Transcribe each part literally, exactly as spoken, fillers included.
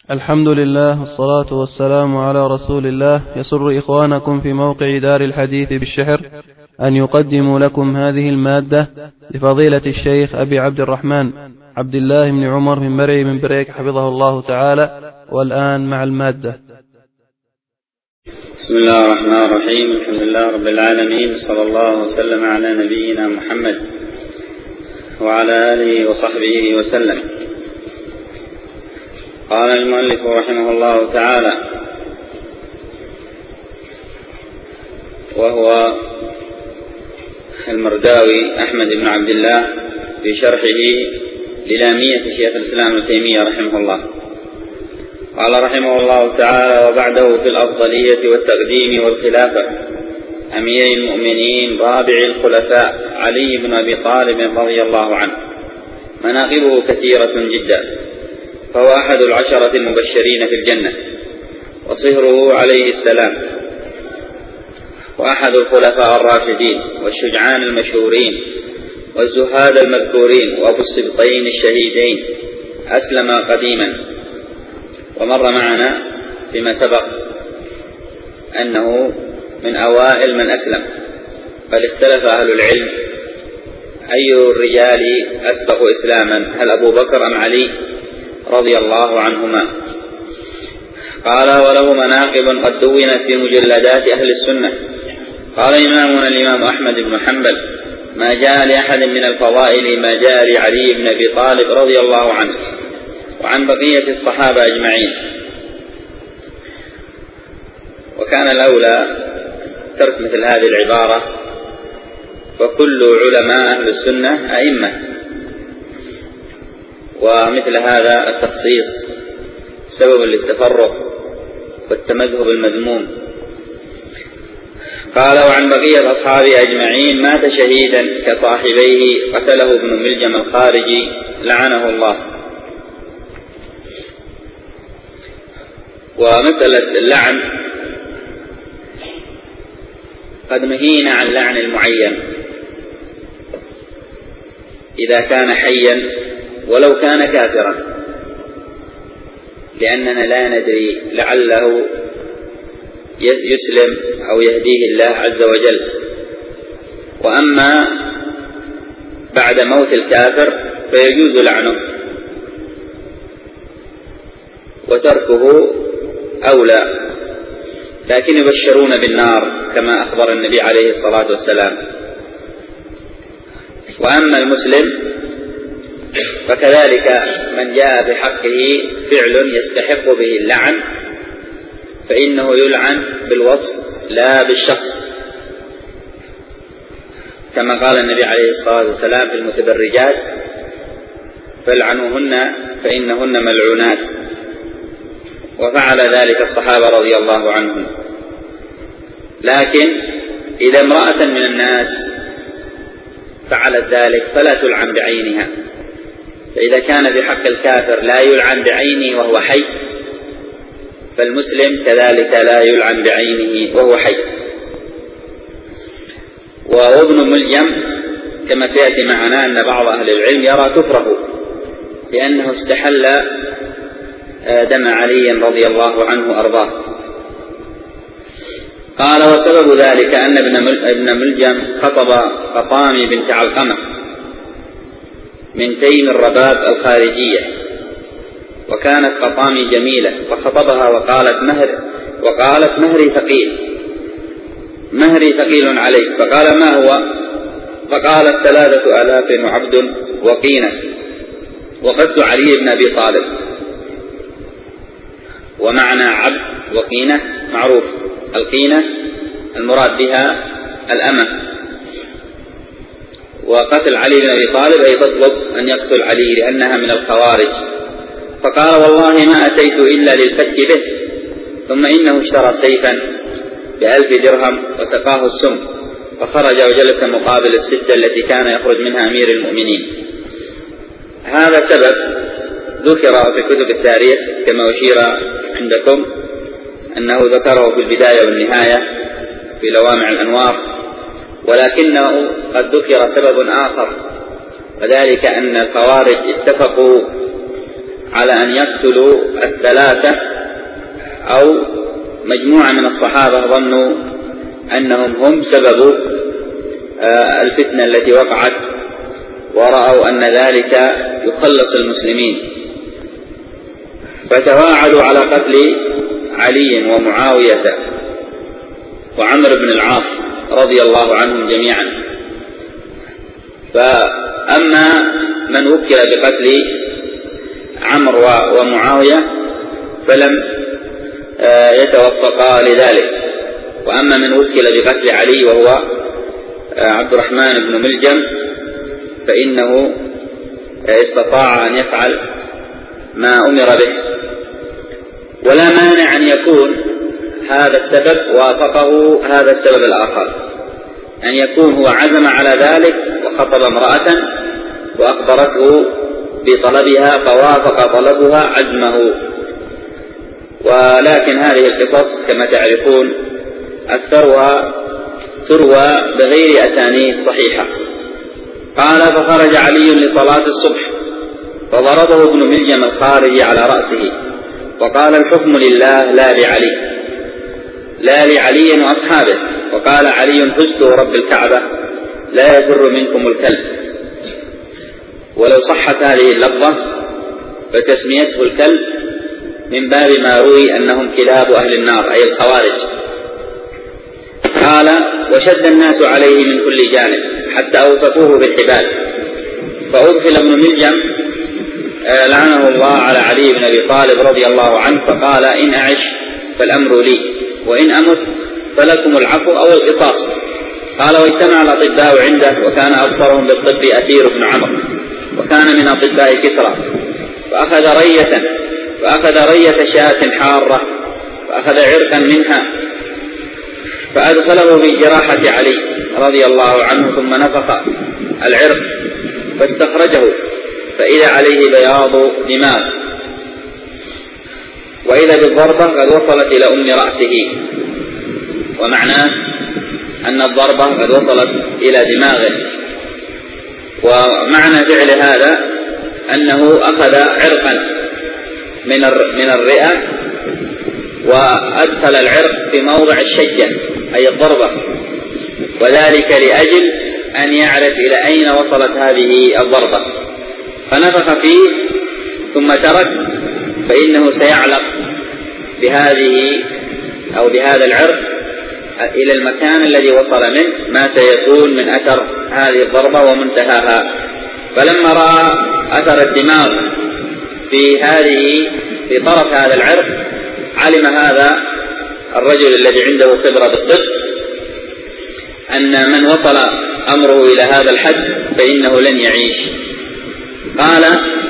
الحمد لله والصلاة والسلام على رسول الله. يسر إخوانكم في موقع دار الحديث بالشحر أن يقدموا لكم هذه المادة لفضيلة الشيخ أبي عبد الرحمن عبد الله بن عمر بن مرعي من بريك حفظه الله تعالى. والآن مع المادة. بسم الله الرحمن الرحيم. الحمد لله رب العالمين، صلى الله وسلم على نبينا محمد وعلى آله وصحبه وسلم. قال المؤلف رحمه الله تعالى: وهو المرداوي أحمد بن عبد الله في شرحه للامية شيخ الإسلام ابن تيمية رحمه الله، قال رحمه الله تعالى: وبعده في الأفضلية والتقديم والخلافة أمير المؤمنين رابع الخلفاء علي بن أبي طالب رضي الله عنه، مناقبه كثيرة جدا، فهو أحد العشرة المبشرين في الجنة، وصهره عليه السلام، وأحد الخلفاء الراشدين والشجعان المشهورين والزهاد المذكورين، وأبو السبطين الشهيدين، أسلم قديما. ومر معنا فيما سبق أنه من أوائل من أسلم، بل اختلف أهل العلم أي الرجال أسبق إسلاما، هل أبو بكر أم علي رضي الله عنهما. قال: وله مناقب قد دونت في مجلدات أهل السنة. قال إمامنا الإمام أحمد بن حنبل: ما جاء لأحد من الفضائل ما جاء لعلي بن أبي طالب رضي الله عنه وعن بقية الصحابة أجمعين. وكان الأولى ترك مثل هذه العبارة، وكل علماء أهل السنة أئمة، ومثل هذا التخصيص سبب للتفرق والتمذهب المذموم. قال: وعن بقية أصحابه أجمعين مات شهيدا كصاحبيه قتله ابن ملجم الخارجي لعنه الله. ومسألة اللعن قد نهينا عن لعن المعين إذا كان حيا ولو كان كافرا، لأننا لا ندري لعله يسلم أو يهديه الله عز وجل. وأما بعد موت الكافر فيجوز لعنه، وتركه أولى، لكن يبشرون بالنار كما أخبر النبي عليه الصلاة والسلام. وأما المسلم فكذلك من جاء بحقه فعل يستحق به اللعن فإنه يلعن بالوصف لا بالشخص، كما قال النبي عليه الصلاة والسلام في المتبرجات: فالعنوهن فإنهن ملعونات. وفعل ذلك الصحابة رضي الله عنهم. لكن إذا امرأة من الناس فعلت ذلك فلا تلعن بعينها، فإذا كان بحق الكافر لا يلعن بعينه وهو حي، فالمسلم كذلك لا يلعن بعينه وهو حي. وابن ملجم كما سيأتي معنا أن بعض أهل العلم يرى كفره لأنه استحل دم علي رضي الله عنه أرضاه. قال: وسبب ذلك أن ابن ملجم خطب قطامي بنت علقمة من تيم الرباب الخارجية، وكانت قطامي جميلة، فخطبها وقالت مهر وقالت مهري ثقيل مهري ثقيل عليك. فقال: ما هو؟ فقالت: ثلاثة آلاف وعبد وقينة، وقتل علي بن أبي طالب. ومعنى عبد وقينة معروف، القينة المراد بها الأمة، وقتل علي بن أبي طالب أي تطلب أن يقتل علي لأنها من الخوارج. فقال: والله ما أتيت إلا للفتك به، ثم إنه اشترى سيفا بألف درهم وسقاه السم، فخرج وجلس مقابل الستة التي كان يخرج منها أمير المؤمنين. هذا سبب ذكر في كتب التاريخ كما أشير عندكم أنه ذكره في البداية والنهاية في لوامع الأنوار، ولكنه قد ذكر سبب آخر، وذلك أن الخوارج اتفقوا على أن يقتلوا الثلاثة أو مجموعة من الصحابة ظنوا أنهم هم سبب الفتنة التي وقعت، ورأوا أن ذلك يخلص المسلمين، فتواعدوا على قتل علي ومعاوية وعمر بن العاص رضي الله عنهم جميعا. فأما من وكل بقتل عمرو ومعاوية فلم يتوفقا لذلك، وأما من وكل بقتل علي وهو عبد الرحمن بن ملجم فإنه استطاع أن يفعل ما أمر به. ولا مانع أن يكون هذا السبب وافقه هذا السبب الآخر، أن يكون هو عزم على ذلك وخطب امرأة وأخبرته بطلبها فوافق طلبها عزمه. ولكن هذه القصص كما تعرفون أكثرها تروى بغير أسانيد صحيحة. قال: فخرج علي لصلاة الصبح فضربه ابن ملجم الخارجي على رأسه وقال: الحكم لله لا لعلي لا لعلي وأصحابه. وقال علي: فزت رب الكعبة لا يفر منكم الكلب. ولو صحت هذه اللفظة فتسميته الكلب من باب ما روي أنهم كلاب أهل النار أي الخوارج. قال: وشد الناس عليه من كل جانب حتى أوثقوه بالحبال، فأدخل ابن ملجم لعنه الله على علي بن أبي طالب رضي الله عنه، فقال: إن أعش فالأمر لي وإن أمت فلكم العفو أو القصاص. قال: واجتمع الأطباء عنده وكان أبصرهم بالطب أثير بن عمرو وكان من أطباء كسرى، فأخذ رية فأخذ رية شاة حارة فأخذ عرقا منها فأدخله في جراحة علي رضي الله عنه ثم نفخ العرق فاستخرجه فإذا عليه بياض دماغ، وإذا بالضربة قد وصلت إلى أم رأسه. ومعناه أن الضربة قد وصلت إلى دماغه. ومعنى فعل هذا أنه أخذ عرقا من من الرئة وأدخل العرق في موضع الشجة أي الضربة، وذلك لأجل أن يعرف إلى أين وصلت هذه الضربة، فنفخ فيه ثم ترك، فإنه سيعلق بهذه أو بهذا العرق إلى المكان الذي وصل منه ما سيكون من أثر هذه الضربة ومنتهاها. فلما رأى أثر الدماغ في هذه في طرف هذا العرق علم هذا الرجل الذي عنده خبرة بالطب أن من وصل أمره إلى هذا الحد فإنه لن يعيش. قال: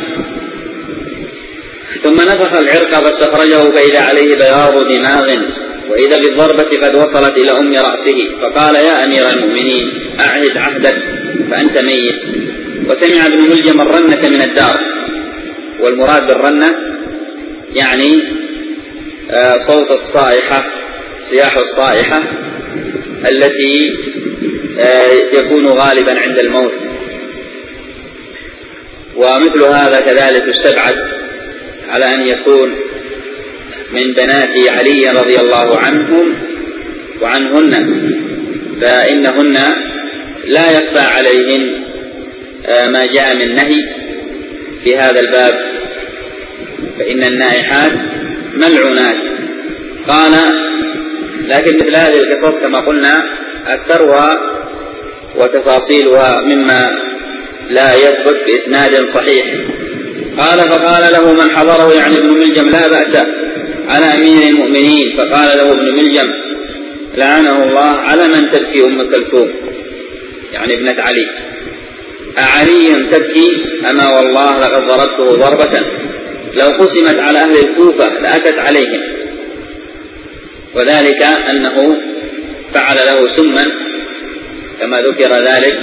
ثم نفخ العرق فاستخرجه فإذا عليه بياض دماغ وإذا بالضربة قد وصلت إلى أم رأسه، فقال: يا أمير المؤمنين أعهد عهدك فأنت ميت. وسمع ابن ملجم الرنة من الدار، والمراد بالرنة يعني صوت الصائحة، صياح الصائحة التي يكون غالبا عند الموت. ومثل هذا كذلك يستبعد على أن يكون من بنات علي رضي الله عنهم وعنهن، فإنهن لا يخفى عليهن ما جاء من نهي في هذا الباب، فإن النائحات ملعونات. قال: لكن مثل هذه القصص كما قلنا أكثرها وتفاصيلها مما لا يثبت بإسناد صحيح. قال: فقال له من حضره يعني ابن ملجم: لا بأس على أمير المؤمنين. فقال له ابن ملجم لعنه الله: على من تبكي أم كلثوم يعني ابنة علي؟ أعلي تبكي؟ أما والله لقد ضربته ضربة لو قسمت على أهل الكوفة لأتت عليهم. وذلك أنه فعل له سما كما ذكر ذلك،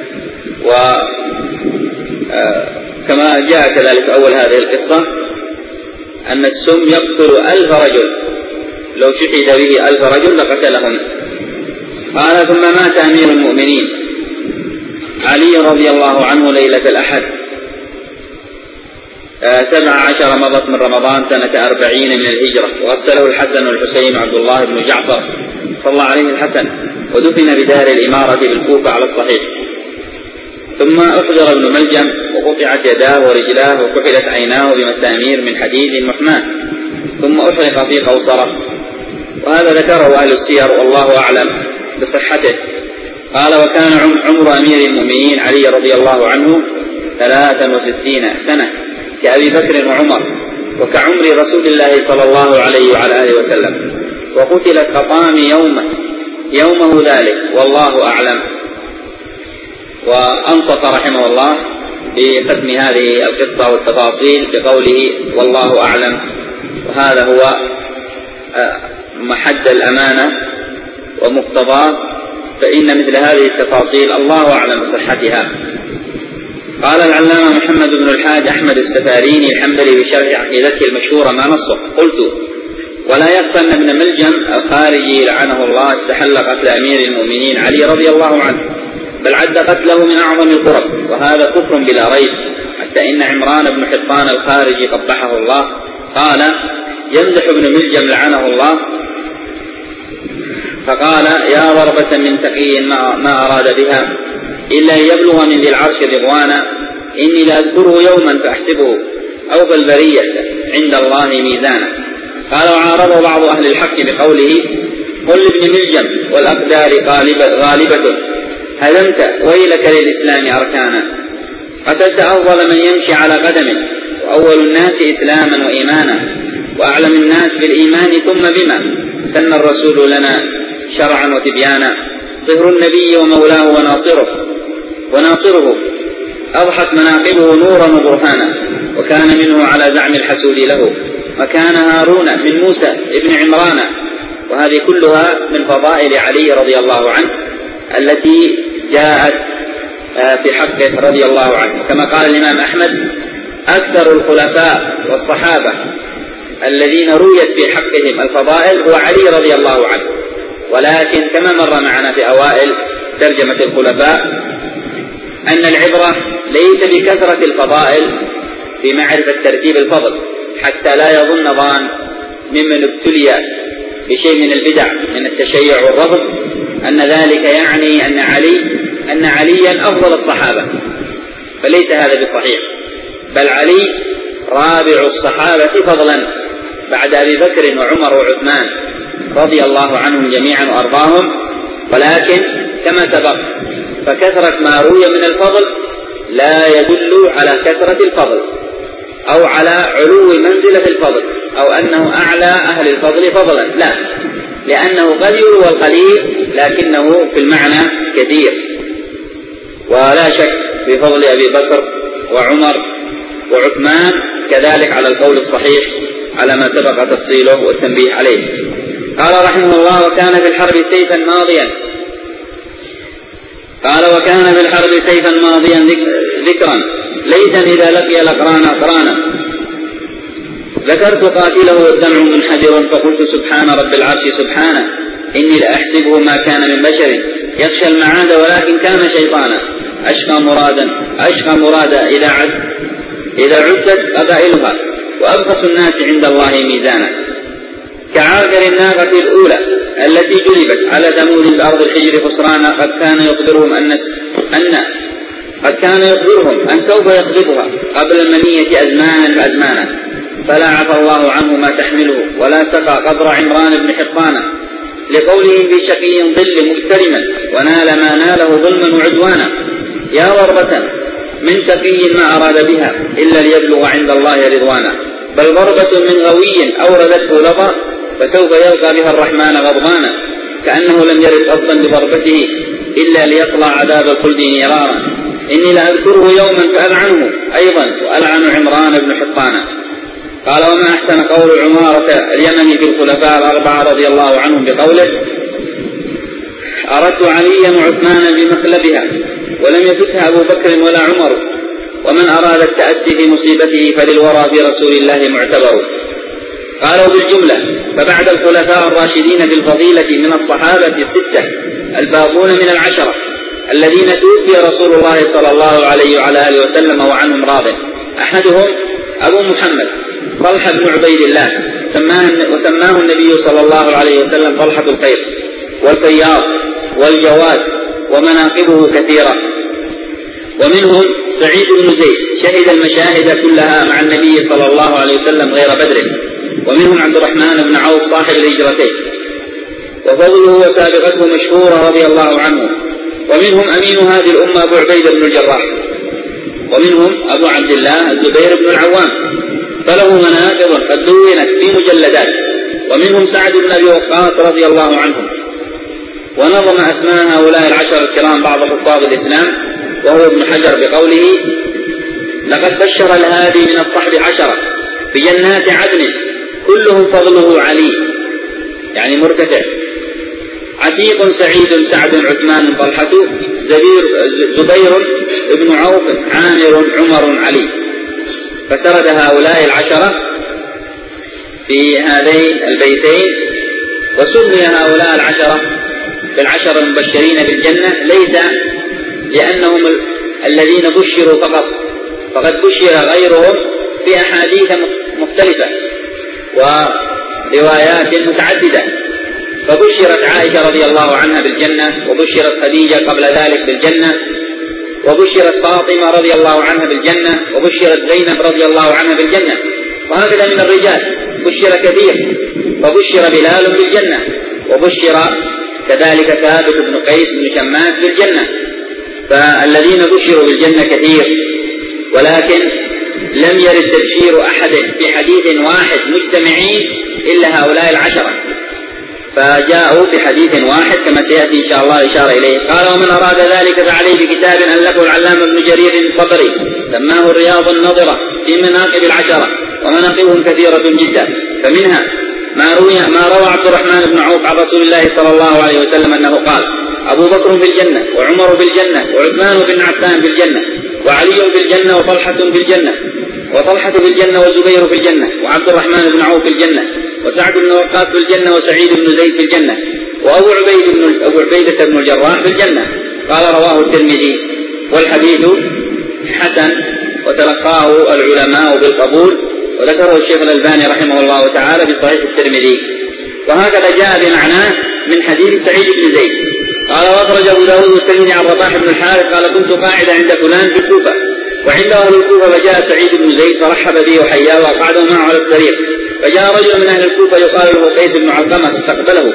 وكما جاء كذلك أول هذه القصة أن السم يقتل ألف رجل، لو شحذ به ألف رجل لقتلهم. قال: ثم مات أمير المؤمنين علي رضي الله عنه ليلة الأحد، سبع عشر مضت من رمضان سنة أربعين من الهجرة، وغسله الحسن والحسين وعبد الله بن جعفر صلى عليه الحسن، ودفن بدار الإمارة بالكوفة على الصحيح. ثم أحضر ابن ملجم وقطعت يداه ورجلاه وكحلت عيناه بمسامير من حديد محماه، ثم أحرق في قوصرة، وهذا ذكره أهل السير والله أعلم بصحته. قال: وكان عمر أمير المؤمنين علي رضي الله عنه ثلاثا وستين سنة كأبي بكر وعمر، وكعمر رسول الله صلى الله عليه وعلى آله وسلم، وقتل كطام يومه يومه ذلك والله أعلم. وأنصف رحمه الله بختم هذه القصة والتفاصيل بقوله والله أعلم، وهذا هو محد الأمانة ومقتضاه، فإن مثل هذه التفاصيل الله أعلم بصحتها. قال العلامة محمد بن الحاج أحمد السفاريني الحنبلي بشرح عقيدته المشهورة ما نصه: قلت: ولا يقف أن ابن ملجم الخارجي لعنه الله استحل قتل أمير المؤمنين علي رضي الله عنه، بل عد قتله من أعظم القرب، وهذا كفر بلا ريب، حتى إن عمران بن حطان الخارجي قبحه الله قال يمدح ابن ملجم لعنه الله، فقال: يا ضربة من تقي ما, ما أراد بها إلا يبلغ من ذي العرش رضوانا، إني لأذكره يوما فأحسبه أوفى البرية عند الله ميزانا. قال: وعارض بعض أهل الحق بقوله: قل لابن ملجم والأقدار غالبة, غالبة هدمت ويلك للإسلام أركانا، قتلت أفضل من يمشي على قدمه، وأول الناس إسلاما وإيمانا، وأعلم الناس بالإيمان ثم بما سن الرسول لنا شرعا وتبيانا، صهر النبي ومولاه وناصره وناصره أضحت مناقبه نورا وبرهانا، وكان منه على زعم الحسود له مكان هارون من موسى ابن عمران. وهذه كلها من فضائل علي رضي الله عنه التي جاءت في حقه رضي الله عنه. كما قال الإمام أحمد: أكثر الخلفاء والصحابة الذين رويت في حقهم الفضائل هو علي رضي الله عنه. ولكن كما مر معنا في أوائل ترجمة الخلفاء أن العبرة ليس بكثرة الفضائل في معرفة ترتيب الفضل، حتى لا يظن ظان ممن ابتلي بشيء من البدع من التشيع والرفض أن ذلك يعني أن علي أن عليا أفضل الصحابة، فليس هذا بصحيح، بل علي رابع الصحابة فضلا بعد أبي بكر وعمر وعثمان رضي الله عنهم جميعا وأرضاهم. ولكن كما سبق فكثرة ما روي من الفضل لا يدل على كثرة الفضل أو على علو منزلة الفضل أو أنه أعلى أهل الفضل فضلا، لا، لأنه قد يروى القليل لكنه في المعنى كثير. ولا شك بفضل أبي بكر وعمر وعثمان كذلك على القول الصحيح على ما سبق تفصيله والتنبيه عليه. قال رحمه الله: وكان في الحرب سيفا ماضيا قال وكان في الحرب سيفا ماضيا ذكرا ليتا إذا لقي الأقران أقرانا، ذكرت قاتله والدمع منحدر، فقلت سبحان رب العرش سبحانه، إني لأحسبه ما كان من بشر يخشى المعاد ولكن كان شيطانا، أشقى مرادا أشقى مرادا إذا عد إذا عدت قبائلها، وأبخس الناس عند الله ميزانا، كعاقر الناقة الأولى التي جلبت على ثمود الأرض الحجر خسرانا، قد كان يخبرهم أن أن قد كان يخبرهم أن سوف يخطبها قبل المنية أزمانا فأزمانا، فلا عفى الله عنه ما تحمله ولا سقى قبر عمران بن حطان، لقوله في شقي ظل مبترما ونال ما ناله ظلما وعدوانا، يا ضربة من تقي ما أراد بها إلا ليبلغ عند الله رضوانا، بل ضربة من غوي أوردته لظى فسوف يلقى بها الرحمن غضبانا، كأنه لم يرد أصلا بضربته إلا ليصلى عذاب الخلد نيرارا، إني لأذكره يوما فألعنه أيضا وألعن عمران بن حطان. قال: وما أحسن قول عمارة اليمني في الخلفاء الأربعة رضي الله عنهم بقوله: أردت عليا وعثمانا بمقلبها ولم يفتها أبو بكر ولا عمر، ومن أراد التأسي في مصيبته فللورى في رسول الله معتبر. قالوا بالجملة: فبعد الخلفاء الراشدين بالفضيلة من الصحابة الستة الباقون من العشرة الذين توفي رسول الله صلى الله عليه وعلى آله وسلم وعنهم راض، أحدهم أبو محمد طلحة بن عبيد الله سماه وسماه النبي صلى الله عليه وسلم طلحة الخير والفياض والجواد، ومناقبه كثيرة. ومنهم سعيد بن زيد شهد المشاهد كلها مع النبي صلى الله عليه وسلم غير بدر. ومنهم عبد الرحمن بن عوف صاحب الهجرتين وفضله وسابقته مشهورة رضي الله عنه. ومنهم أمين هذه الأمة أبو عبيدة بن الجراح. ومنهم أبو عبد الله الزبير بن العوام فله مناقب قد دونت في مجلدات. ومنهم سعد بن أبي وقاص رضي الله عنه. ونظم أسماء هؤلاء العشر الكرام بعض حفاظ الإسلام وهو ابن حجر بقوله: لقد بشر الهادي من الصحب عشرة بجنات عدن كلهم فضله علي، يعني مرتفع: عتيق سعيد سعد عثمان طلحة زبير زبير ابن عوف عامر عمر علي. فسرد هؤلاء العشرة في هذين البيتين. وسمي هؤلاء العشرة بالعشر المبشرين بالجنة ليس لأنهم الذين بشروا فقط، فقد بشر غيرهم في أحاديث مختلفة وروايات متعددة. فبشرت عائشة رضي الله عنها بالجنة، وبشرت خديجة قبل ذلك بالجنة، وبشرت فاطمة رضي الله عنها بالجنة، وبشرت زينب رضي الله عنها بالجنة. وهكذا من الرجال بشر كثير، فبشر بلال بالجنة، وبشر كذلك ثابت بن قيس بن شماس بالجنة. فالذين بشروا بالجنة كثير، ولكن لم يرد تبشير أحد في حديث واحد مجتمعين إلا هؤلاء العشرة، فجاءوا في حديث واحد كما سيأتي إن شاء الله إشارة إليه. قال: ومن أراد ذلك فعليه بكتاب ألفه العلامة ابن جرير الطبري سماه الرياض النظرة في مناقب العشرة، ومناقبهم كثيرة جدا. فمنها ما روي ما روى عبد الرحمن بن عوف عن رسول الله صلى الله عليه وسلم أنه قال: أبو بكر في الجنة، وعمر في الجنة، وعثمان بن عفان في الجنة، وعلي في الجنة، وطلحة في الجنة، وطلحة في الجنة، والزبير في الجنة، وعبد الرحمن بن عوف في الجنة، وسعد بن وقاص في الجنة، وسعيد بن زيد في الجنة، وأبو عبيد بن أبو عبيدة بن الجراح في الجنة. قال: رواه الترمذي، والحديث حسن وتلقاه العلماء بالقبول، وذكره الشيخ الألباني رحمه الله تعالى بصحيح الترمذي. وهكذا جاء بمعناه من حديث سعيد بن زيد. قال: وأخرج أبو داود والترمذي عن رباح بن الحارث قال: كنت قاعدا عند فلان في الكوفة، وعند أهل الكوفة، فجاء سعيد بن زيد فرحب به وحياه وقعده معه على السرير، فجاء رجل من أهل الكوفة يقال له قيس بن علقمة فاستقبله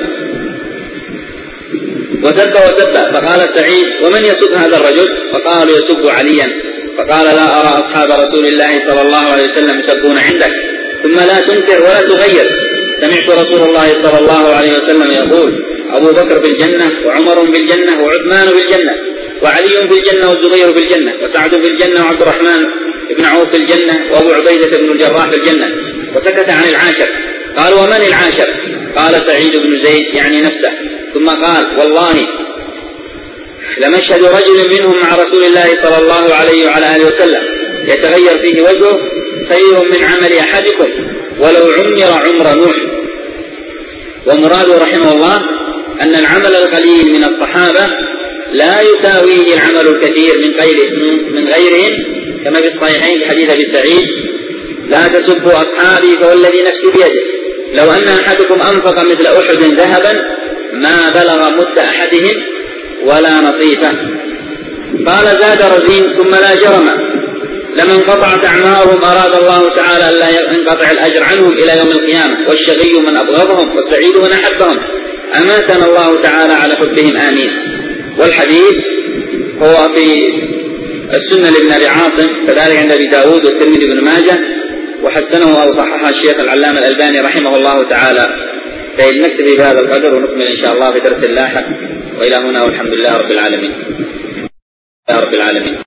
وسب وسب. فقال سعيد: ومن يسب هذا الرجل؟ فقالوا: يسب عليا. فقال: لا أرى أصحاب رسول الله صلى الله عليه وسلم يسبون عندك، ثم لا تنكر ولا تغير. سمعت رسول الله صلى الله عليه وسلم يقول: أبو بكر بالجنة، وعمر بالجنة، وعثمان بالجنة، وعلي بالجنة، والزبير بالجنة، وسعد بالجنة، وعبد الرحمن بن عوف بالجنة، وأبو عبيدة بن الجراح بالجنة. وسكت عن العاشر. قال: ومن العاشر؟ قال: سعيد بن زيد، يعني نفسه. ثم قال: والله لمشهد رجل منهم مع رسول الله صلى الله عليه وعلى آله وسلم يتغير فيه وجهه خير من عمل أحدكم ولو عمر عمر نوح. ومراده رحمه الله أن العمل القليل من الصحابة لا يساويه العمل الكثير من غيرهم، كما في الصحيحين في حديث أبي سعيد: لا تسبوا أصحابي فوالذي نفسي بيده لو أن أحدكم أنفق مثل أحد ذهبا ما بلغ مد أحدهم ولا نصيفه. قال: زاد رزين: ثم لا جرم لمن قطعت أعمارهم أراد الله تعالى أن لا ينقطع الأجر عنهم إلى يوم القيامة، والشقي من أبغضهم والسعيد من أحبهم. أماتنا الله تعالى على حبهم، آمين. والحديث هو في السنة لابن أبي عاصم، كذلك عند أبي داود والترمذي بن ماجه، وحسنه أو صححه الشيخ العلامة الألباني رحمه الله تعالى. فنكتفي بهذا القدر ونكمل إن شاء الله في درس لاحق. وإلى هنا والحمد لله رب العالمين. يا رب العالمين.